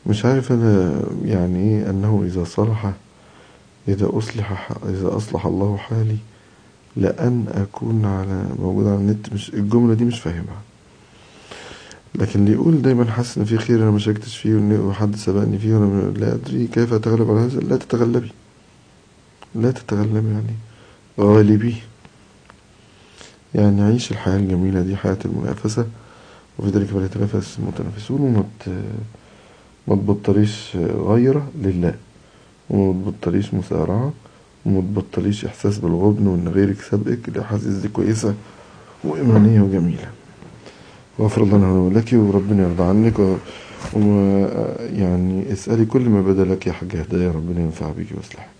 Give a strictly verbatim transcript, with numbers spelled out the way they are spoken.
مش عارف أنا يعني إيه أنه إذا صلح إذا أصلح إذا أصلح الله حالي لأن أكون على موجود على النت. مش الجملة دي مش فاهمها، لكن اللي يقول دايما حاسس إن في خير أنا ما شاركتش فيه وحد سبقني فيه وأنا لا أدري كيف أتغلب على هذا. لا تتغلبي، لا تتغلبي يعني غالبي. يعني عيش الحياة الجميلة دي، حياة المنافسة، وفي ذلك فليتنافس المتنافسون. وما ما تبطليش غيرة لله، وما تبطليش مسارعة، وما تبطليش إحساس بالغبن وإن غيرك سابقك. الأحاسيس دي كويسة وإيمانية وجميلة. وغفر الله لنا ولك، وربنا يرضى عنك. و... و... يعني اسألي كل ما بدا لك يا حاجة هدايا، ربنا ينفع بيكي ويصلحك.